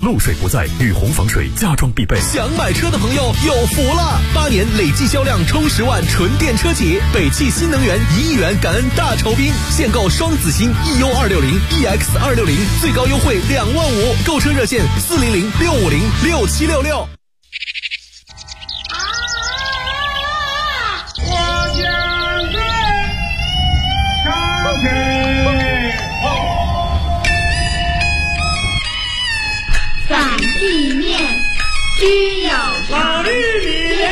漏水不再，雨虹防水家装必备。 想买车的朋友有福了！8年累计销量冲10万纯电车企，北汽新能源1亿元感恩大酬宾，现购双子星 EU260、EX260，最高优惠2万5，购车热线400-650-6766。 散地面需要老绿米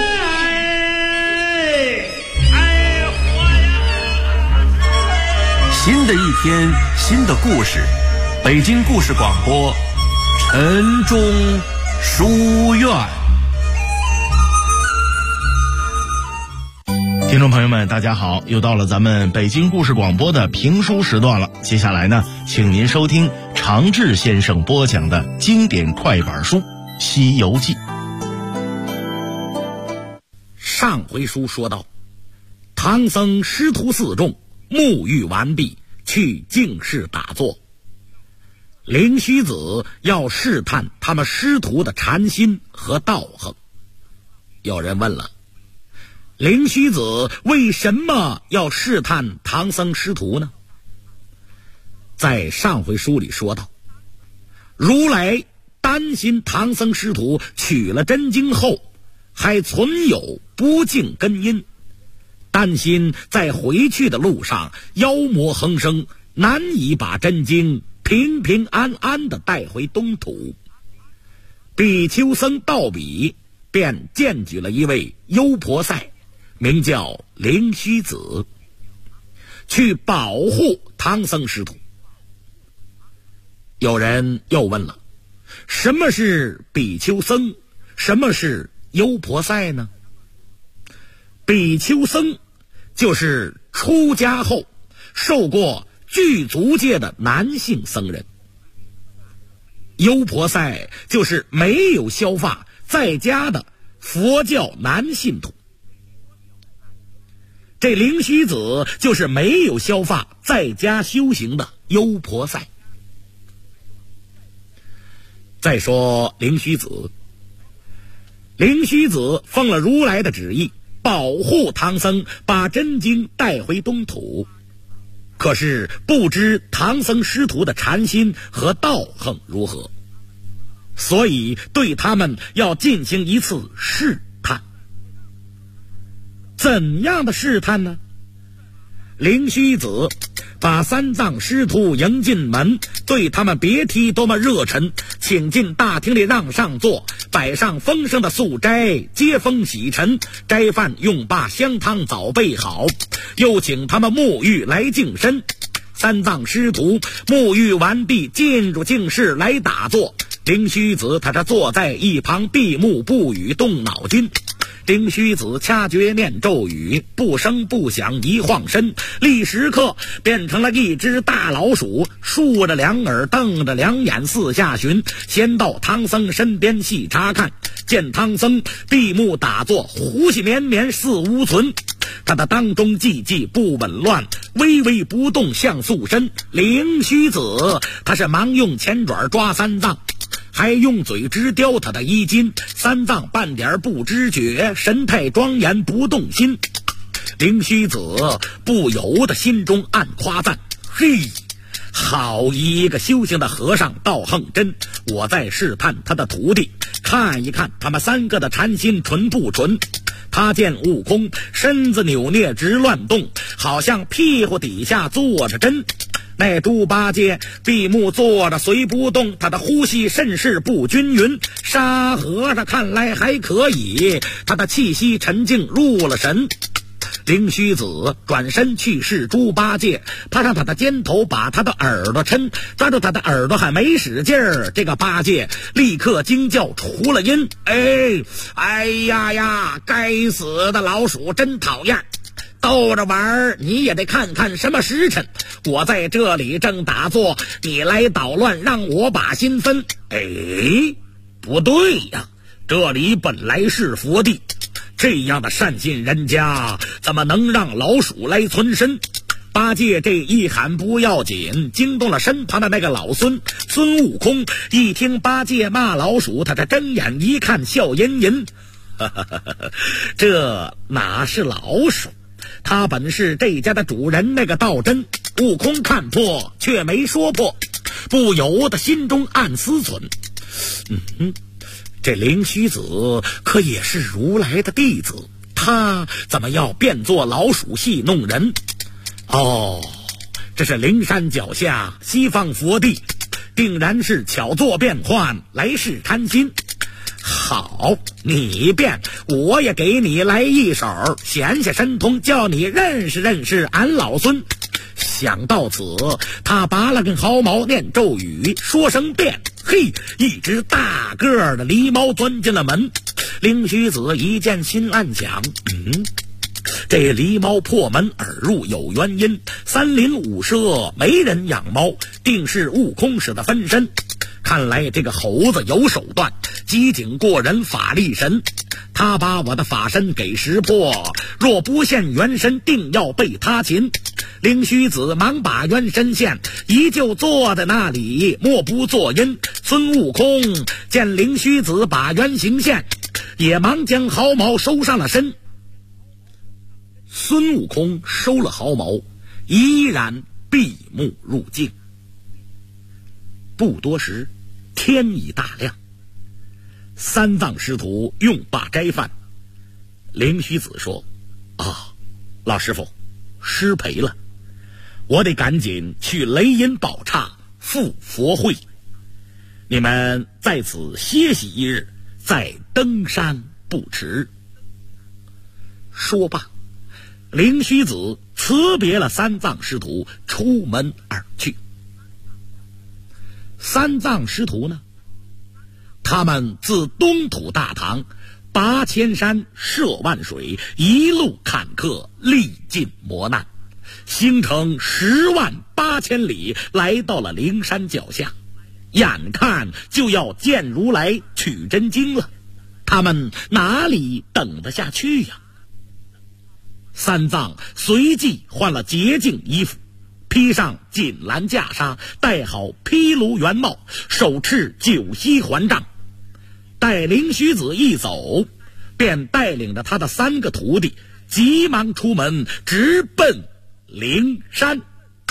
新的一天，新的故事，北京故事广播，晨钟书院。听众朋友们，大家好，又到了咱们北京故事广播的评书时段了。接下来呢，请您收听常志先生播讲的经典快板书《西游记》。 上回书说到，唐僧师徒4众沐浴完毕，去净室打坐。灵虚子要试探他们师徒的禅心和道行。有人问了，灵虚子为什么要试探唐僧师徒呢？在上回书里说到，如来担心唐僧师徒取了真经后还存有不净根因，担心在回去的路上妖魔横生，难以把真经平平安安地带回东土。比丘僧道比便荐举了一位优婆塞，名叫灵虚子，去保护唐僧师徒。有人又问了，什么是比丘僧，什么是优婆塞呢？比丘僧就是出家后受过具足戒的男性僧人，优婆塞就是没有削发在家的佛教男信徒。这灵虚子就是没有削发在家修行的优婆塞。再说灵虚子，灵虚子奉了如来的旨意，保护唐僧把真经带回东土，可是不知唐僧师徒的禅心和道行如何，所以对他们要进行一次试探。怎样的试探呢？灵虚子把三藏师徒迎进门，对他们别提多么热忱，请进大厅里让上座，摆上丰盛的素斋，接风洗尘，斋饭用罢，香汤早备好，又请他们沐浴来净身。三藏师徒沐浴完毕，进入净室来打坐。灵虚子他坐在一旁闭目不语，动脑筋。灵虚子掐诀念咒语，不声不响，一晃身，立时刻变成了一只大老鼠，竖着两耳，瞪着两眼，四下寻，先到唐僧身边细查看，见唐僧闭目打坐，呼吸绵绵，似无存。他的当中寂寂不紊乱，微微不动，像素身。灵虚子他是忙用前爪抓三藏，还用嘴直叼他的衣襟，三藏半点不知觉，神态庄严不动心。灵虚子不由得心中暗夸赞，嘿，好一个修行的和尚道行真，我在试探他的徒弟，看一看他们3个的禅心纯不纯。他见悟空身子扭捏直乱动，好像屁股底下坐着针。那猪八戒闭目坐着随不动，他的呼吸甚是不均匀。沙和尚看来还可以，他的气息沉静入了神。灵虚子转身去视猪八戒，爬上他的肩头，把他的耳朵抻，抓住他的耳朵还没使劲儿，这个八戒立刻惊叫除了音，哎呀呀，该死的老鼠真讨厌，逗着玩儿你也得看看什么时辰，我在这里正打坐，你来捣乱，让我把心分。不对呀，这里本来是佛地，这样的善心人家怎么能让老鼠来存身？ 八戒这一喊不要紧，惊动了身旁的那个老孙悟空。一听八戒骂老鼠，他这睁眼一看，笑吟吟。这哪是老鼠？他本是这家的主人，那个道真。悟空看破却没说破，不由得心中暗思忖：这灵虚子可也是如来的弟子，他怎么要变作老鼠戏弄人？这是灵山脚下西方佛地，定然是巧作变幻，来世贪心。好，你变，我也给你来一手，显下神通，叫你认识认识俺老孙。想到此，他拔了根毫毛，念咒语，说声变，嘿，一只大个的狸猫钻进了门。灵虚子一见，心暗想：这狸猫破门而入有原因，山林五舍没人养猫，定是悟空使的分身。看来这个猴子有手段，机警过人，法力神。他把我的法身给识破，若不现原身，定要被他擒。灵虚子忙把原身现，依旧坐在那里，默不作音。孙悟空见灵虚子把原形现，也忙将毫毛收上了身。孙悟空收了毫毛，依然闭目入静。不多时，天已大亮，三藏师徒用罢斋饭。灵虚子说：老师傅，失陪了，我得赶紧去雷音宝刹赴佛会，你们在此歇息一日，再登山不迟。说罢，灵虚子辞别了三藏师徒，出门而去。三藏师徒呢，他们自东土大唐拔千山涉万水，一路坎坷，历尽磨难，行程108000里，来到了灵山脚下，眼看就要见如来取真经了，他们哪里等得下去呀？三藏随即换了洁净衣服，披上锦蓝袈裟，戴好披卢圆帽，手持9锡环杖。待灵虚子一走，便带领着他的3个徒弟急忙出门，直奔灵山。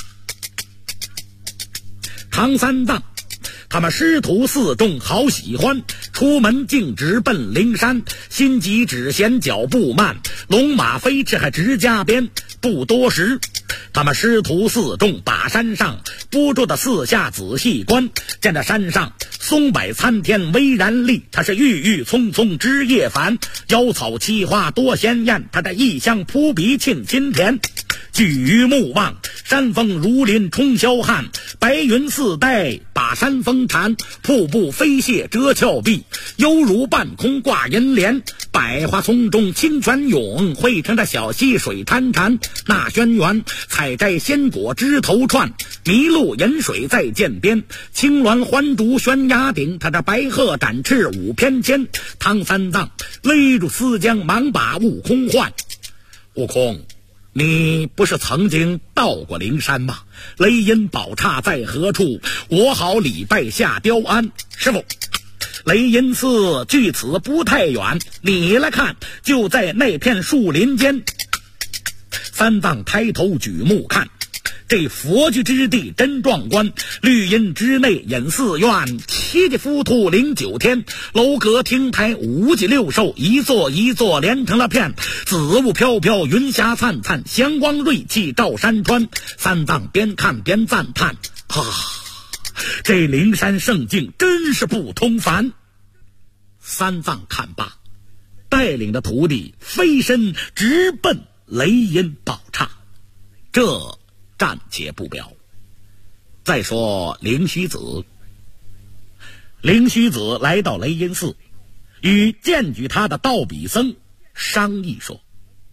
唐三藏他们师徒4众好喜欢，出门径直奔灵山。心急只嫌脚步慢，龙马飞驰还直加鞭。不多时，他们师徒4众把山上不住的四下仔细观，见这山上松柏参天巍然立，它是郁郁葱葱枝叶繁，妖草奇花多鲜艳，它的异香扑鼻沁心田。举于目望，山峰如林冲霄汉，白云似带把山峰缠，瀑布飞泻遮峭壁，犹如半空挂银帘。百花丛中清泉涌，汇成这小溪水潺潺。那轩辕采摘鲜果枝头串，麋鹿饮水在涧边。青鸾环竹悬崖顶，他这白鹤展翅舞翩跹。唐三藏勒住丝缰，忙把悟空唤：悟空，你不是曾经到过灵山吗？雷音宝刹在何处？我好礼拜下雕鞍。师傅，雷音寺距此不太远，你来看，就在那片树林间。三藏抬头举目看，这佛居之地真壮观，绿荫之内隐寺院，七级浮屠灵9天，楼阁亭台5脊6兽，一座一座连成了片，紫雾飘飘，云霞灿灿，祥光瑞气照山川。三藏边看边赞叹：这灵山圣境真是不通凡。三藏看罢，带领着徒弟飞身直奔雷音宝刹。这暂且不表。再说灵虚子，灵虚子来到雷音寺，与荐举他的道比僧商议说：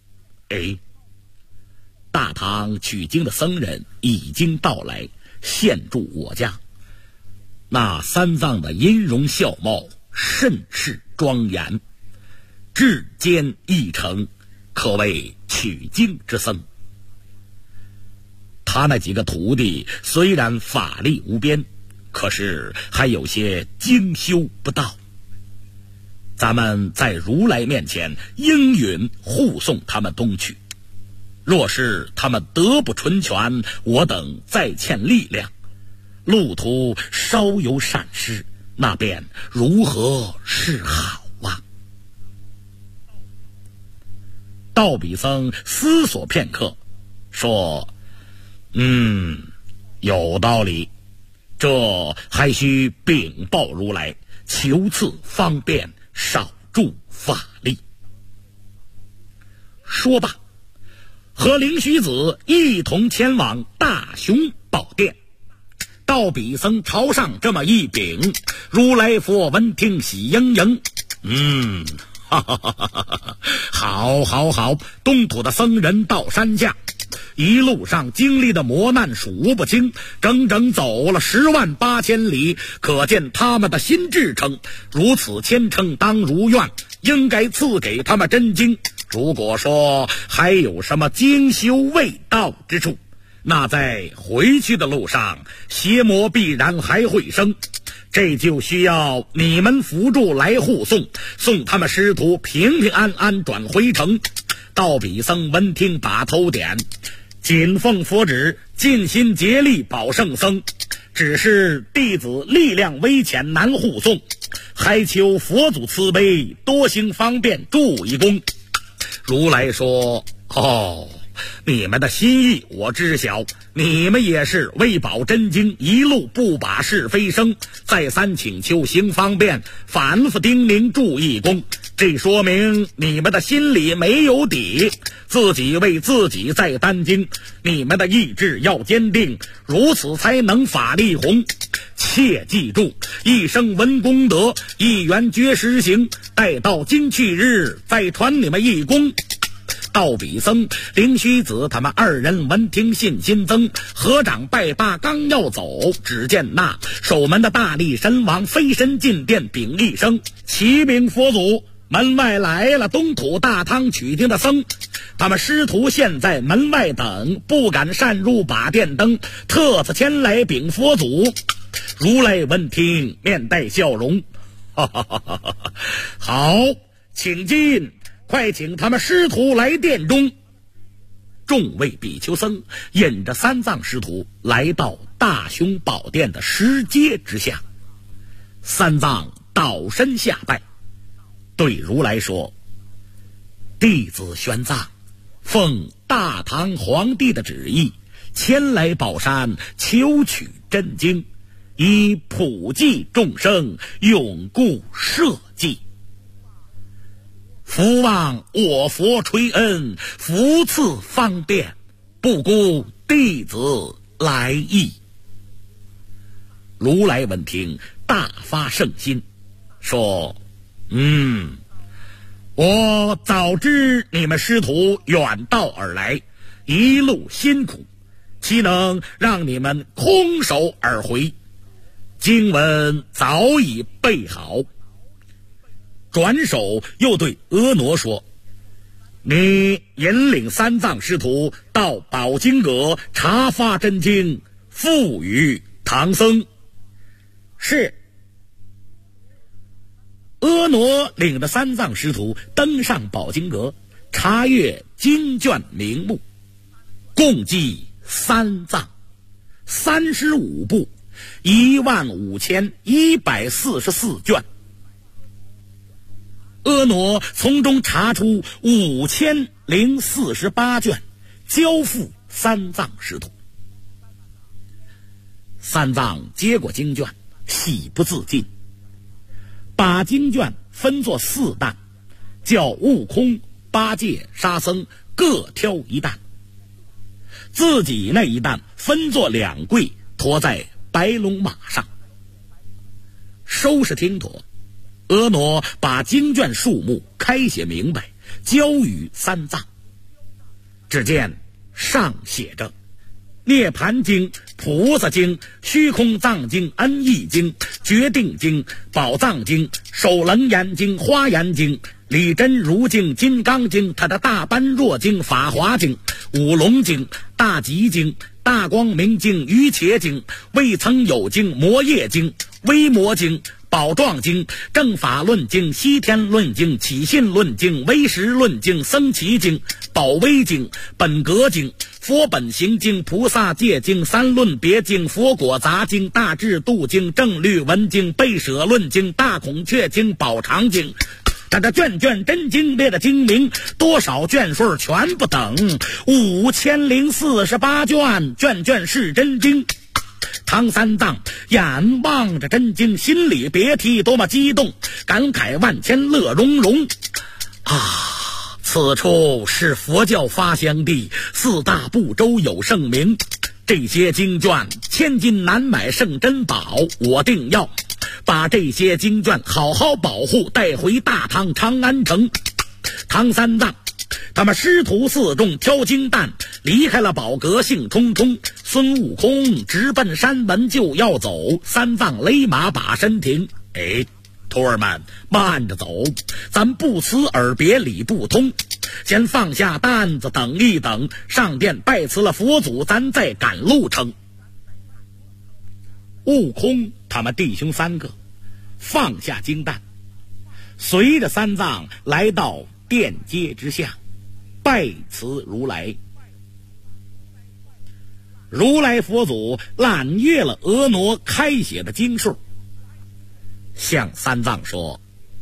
大唐取经的僧人已经到来，现住我家。那三藏的音容笑貌甚是庄严，至坚义诚，可谓取经之僧。 他那几个徒弟虽然法力无边，可是还有些精修不到。咱们在如来面前应允护送他们东去，若是他们得不纯全，我等再欠力量，路途稍有闪失，那便如何是好啊？道比僧思索片刻，说：“有道理，这还需禀报如来，求赐方便，少助法力。”说罢，和灵虚子一同前往大雄宝殿。道比僧朝上这么一禀，如来佛闻听喜盈盈，好，东土的僧人到山下，一路上经历的磨难数不清，整整走了108000里，可见他们的心志诚。如此虔诚当如愿，应该赐给他们真经。如果说还有什么精修未到之处，那在回去的路上邪魔必然还会生，这就需要你们辅助来护送，送他们师徒平平安安转回城。道比僧闻听，把头点，谨奉佛旨，尽心竭力保圣僧。只是弟子力量微浅，难护送，还求佛祖慈悲，多行方便，助一功。如来说：“你们的心意我知晓，你们也是为保真经，一路不把是非生，再三请求行方便，反复叮咛助一功。这说明你们的心里没有底，自己为自己在担惊。你们的意志要坚定，如此才能法力宏。切记住，一生闻功德，一元绝实行，待到今去日，再传你们一功。”道比僧、灵虚子他们二人闻听，信心增，合掌拜罢，刚要走，只见那守门的大力神王飞身进殿，禀一声：“启禀佛祖，门外来了东土大汤取经的僧，他们师徒现在门外等，不敢擅入把殿灯，特此前来禀佛祖。”如来闻听，面带笑容：“好，请进，快请他们师徒来殿中。”众位比丘僧引着三藏师徒来到大雄宝殿的石阶之下，三藏倒身下拜，对如来说：“弟子玄奘奉大唐皇帝的旨意，前来宝山求取真经，以普济众生，永固社稷。福望我佛垂恩，福赐方便，不辜弟子来意。”如来闻听，大发圣心，说：“我早知你们师徒远道而来，一路辛苦，岂能让你们空手而回？经文早已备好。”转手又对婀娜说：“你引领三藏师徒到宝经阁查发真经，付与唐僧。”是。婀娜领着三藏师徒登上宝经阁，查阅经卷名目，共计3藏35部，15144卷。婀娜从中查出5048卷，交付三藏师徒。三藏接过经卷，喜不自禁，把经卷分作4担，叫悟空、八戒、沙僧各挑1担，自己那一担分作2柜，驮在白龙马上。收拾听妥，婀娜把经卷数目开写明白，交与三藏。只见上写着涅盘经、菩萨经、虚空藏经、恩义经、决定经、宝藏经、首楞严经、花严经、理真如经、金刚经、他的大般若经、法华经、五龙经、大集经、 大光明经、瑜伽经、未曾有经、摩耶经、微摩经、宝幢经、正法论经、西天论经、起信论经、唯识论经、僧祇经、宝威经、本格经、佛本行经、菩萨戒经、三论别经、佛果杂经、大智度经、正律文经、背舍论经、大孔雀经、宝常经。这卷卷真经列的经名，多少卷数全不等，5048卷，卷卷是真经。唐三藏眼望着真经，心里别提多么激动，感慨万千，乐融融。此处是佛教发祥地，四大部洲有盛名，这些经卷千金难买圣珍宝，我定要把这些经卷好好保护，带回大唐长安城。唐三藏他们师徒四众挑经担，离开了宝阁，兴冲冲。孙悟空直奔山门就要走，三藏勒马把身停。徒儿们慢着走，咱不辞而别理不通，先放下担子等一等，上殿拜辞了佛祖，咱再赶路程。悟空他们弟兄三个放下经担，随着三藏来到殿阶之下，拜辞如来。如来佛祖揽阅了婀娜开写的经数，向三藏说：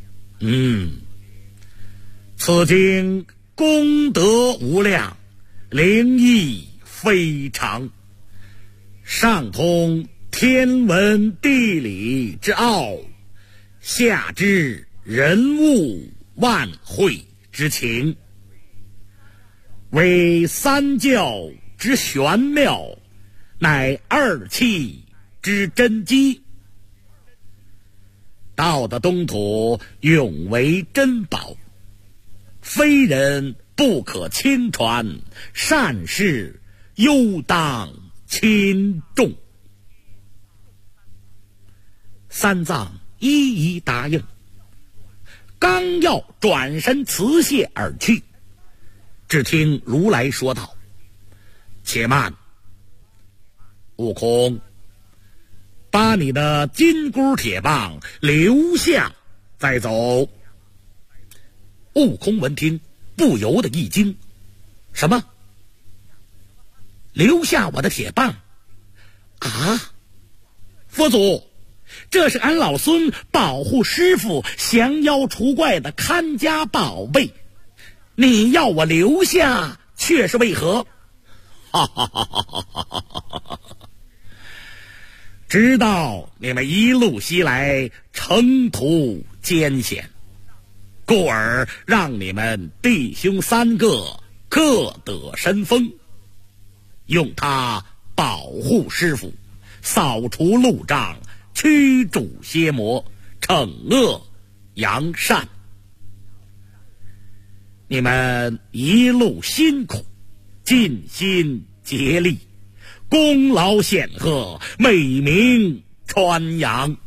此经功德无量，灵异非常，上通天文地理之奥，下知人物万会之情，为三教之玄妙，乃二气之真机，到的东土永为珍宝，非人不可轻传，善事忧当轻重。三藏一一答应，刚要转身辞谢而去，只听如来说道：且慢，悟空，把你的金箍铁棒留下再走。悟空闻听不由得一惊，什么？留下我的铁棒？佛祖，这是俺老孙保护师傅降妖除怪的看家宝贝，你要我留下却是为何？知道你们一路西来程途艰险，故而让你们弟兄三个各得神风，用它保护师傅，扫除路障，驱逐邪魔，惩恶扬善。你们一路辛苦，尽心竭力，功劳显赫，美名传扬。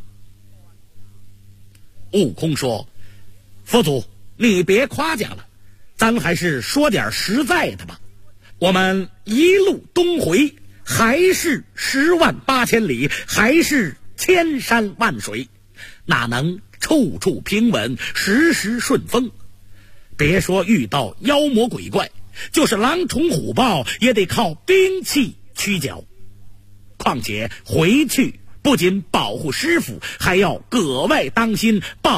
悟空说：佛祖，你别夸奖了，咱还是说点实在的吧。我们一路东回，还是108000里，还是千山万水，哪能处处平稳，时时顺风？别说遇到妖魔鬼怪，就是狼虫虎豹也得靠兵器驱剿。况且回去不仅保护师傅，还要格外当心保